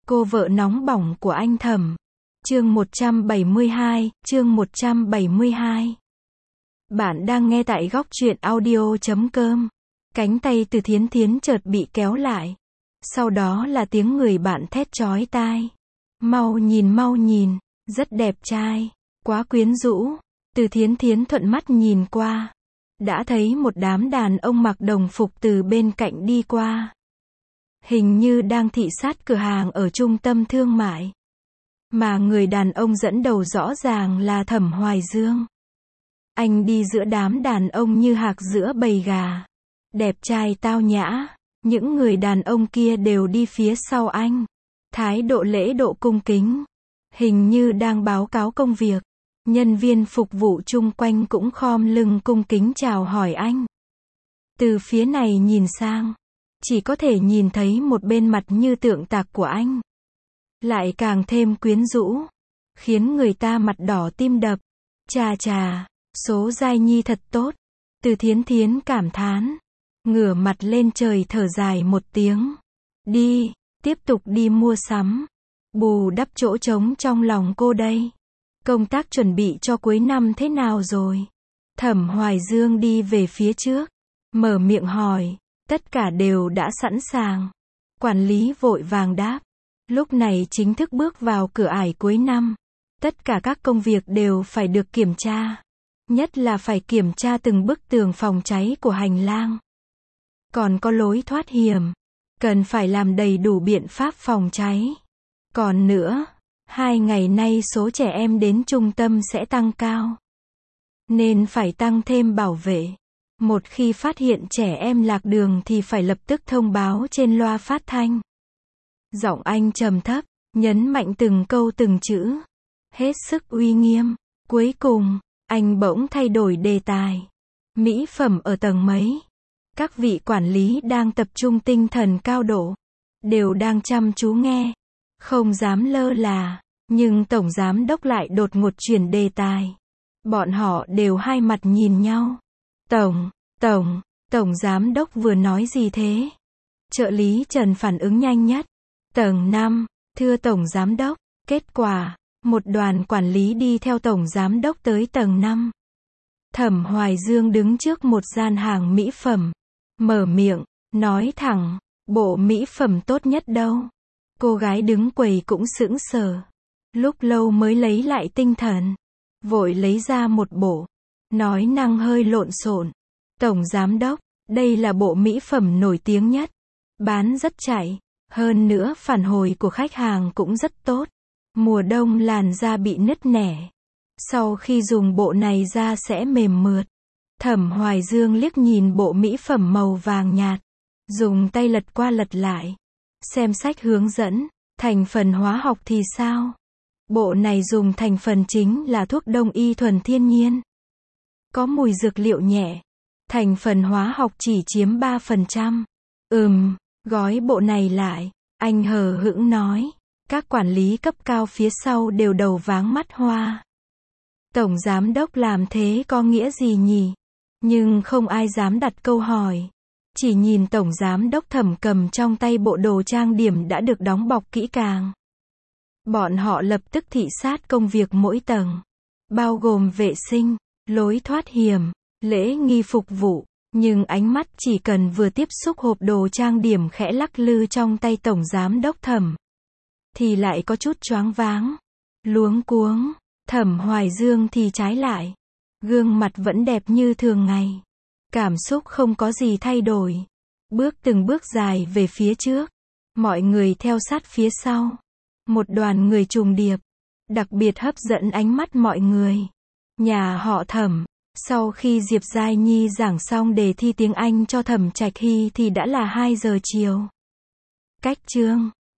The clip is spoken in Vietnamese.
Cô vợ nóng bỏng của anh Thẩm. Chương 172. Bạn đang nghe tại góc truyện audio.com. Cánh tay Từ Thiến Thiến chợt bị kéo lại. Sau đó là tiếng người bạn thét chói tai. Mau nhìn, rất đẹp trai, quá quyến rũ. Từ Thiến Thiến thuận mắt nhìn qua. Đã thấy một đám đàn ông mặc đồng phục từ bên cạnh đi qua. Hình như đang thị sát cửa hàng ở trung tâm thương mại. Mà người đàn ông dẫn đầu rõ ràng là Thẩm Hoài Dương. Anh đi giữa đám đàn ông như hạc giữa bầy gà. Đẹp trai tao nhã. Những người đàn ông kia đều đi phía sau anh. Thái độ lễ độ cung kính. Hình như đang báo cáo công việc. Nhân viên phục vụ chung quanh cũng khom lưng cung kính chào hỏi anh. Từ phía này nhìn sang, chỉ có thể nhìn thấy một bên mặt như tượng tạc của anh. Lại càng thêm quyến rũ, khiến người ta mặt đỏ tim đập. Chà, số giai nhi thật tốt. Từ Thiến Thiến cảm thán, ngửa mặt lên trời thở dài một tiếng. Tiếp tục đi mua sắm, bù đắp chỗ trống trong lòng cô đây. Công tác chuẩn bị cho cuối năm thế nào rồi? Thẩm Hoài Dương đi về phía trước, mở miệng hỏi. Tất cả đều đã sẵn sàng. Quản lý vội vàng đáp. Lúc này chính thức bước vào cửa ải cuối năm. Tất cả các công việc đều phải được kiểm tra. Nhất là phải kiểm tra từng bức tường phòng cháy của hành lang. Còn có lối thoát hiểm. Cần phải làm đầy đủ biện pháp phòng cháy. Còn nữa, 2 ngày nay số trẻ em đến trung tâm sẽ tăng cao. Nên phải tăng thêm bảo vệ. Một khi phát hiện trẻ em lạc đường thì phải lập tức thông báo trên loa phát thanh. Giọng anh trầm thấp, nhấn mạnh từng câu từng chữ. Hết sức uy nghiêm. Cuối cùng, anh bỗng thay đổi đề tài. Mỹ phẩm ở tầng mấy? Các vị quản lý đang tập trung tinh thần cao độ. Đều đang chăm chú nghe. Không dám lơ là. Nhưng Tổng Giám Đốc lại đột ngột chuyển đề tài. Bọn họ đều hai mặt nhìn nhau. Tổng Giám Đốc vừa nói gì thế? Trợ lý Trần phản ứng nhanh nhất. Tầng 5, thưa Tổng Giám Đốc. Kết quả, một đoàn quản lý đi theo Tổng Giám Đốc tới tầng 5. Thẩm Hoài Dương đứng trước một gian hàng mỹ phẩm. Mở miệng, nói thẳng, bộ mỹ phẩm tốt nhất đâu? Cô gái đứng quầy cũng sững sờ. Lúc lâu mới lấy lại tinh thần. Vội lấy ra một bộ. Nói năng hơi lộn xộn. Tổng Giám Đốc, đây là bộ mỹ phẩm nổi tiếng nhất. Bán rất chạy. Hơn nữa phản hồi của khách hàng cũng rất tốt. Mùa đông làn da bị nứt nẻ. Sau khi dùng bộ này da sẽ mềm mượt. Thẩm Hoài Dương liếc nhìn bộ mỹ phẩm màu vàng nhạt. Dùng tay lật qua lật lại. Xem sách hướng dẫn. Thành phần hóa học thì sao? Bộ này dùng thành phần chính là thuốc đông y thuần thiên nhiên. Có mùi dược liệu nhẹ. Thành phần hóa học chỉ chiếm 3%. Gói bộ này lại. Anh hờ hững nói. Các quản lý cấp cao phía sau đều đầu váng mắt hoa. Tổng Giám Đốc làm thế có nghĩa gì nhỉ? Nhưng không ai dám đặt câu hỏi. Chỉ nhìn Tổng Giám Đốc Thẩm cầm trong tay bộ đồ trang điểm đã được đóng bọc kỹ càng. Bọn họ lập tức thị sát công việc mỗi tầng. Bao gồm vệ sinh, lối thoát hiểm, lễ nghi phục vụ. Nhưng ánh mắt chỉ cần vừa tiếp xúc hộp đồ trang điểm khẽ lắc lư trong tay Tổng Giám Đốc Thẩm. Thì lại có chút choáng váng. Luống cuống. Thẩm Hoài Dương thì trái lại. Gương mặt vẫn đẹp như thường ngày. Cảm xúc không có gì thay đổi. Bước từng bước dài về phía trước. Mọi người theo sát phía sau. Một đoàn người trùng điệp. Đặc biệt hấp dẫn ánh mắt mọi người. Nhà họ Thẩm. Sau khi Diệp Giai Nhi giảng xong đề thi tiếng Anh cho Thẩm Trạch Hy thì đã là 2 giờ chiều. Cách chương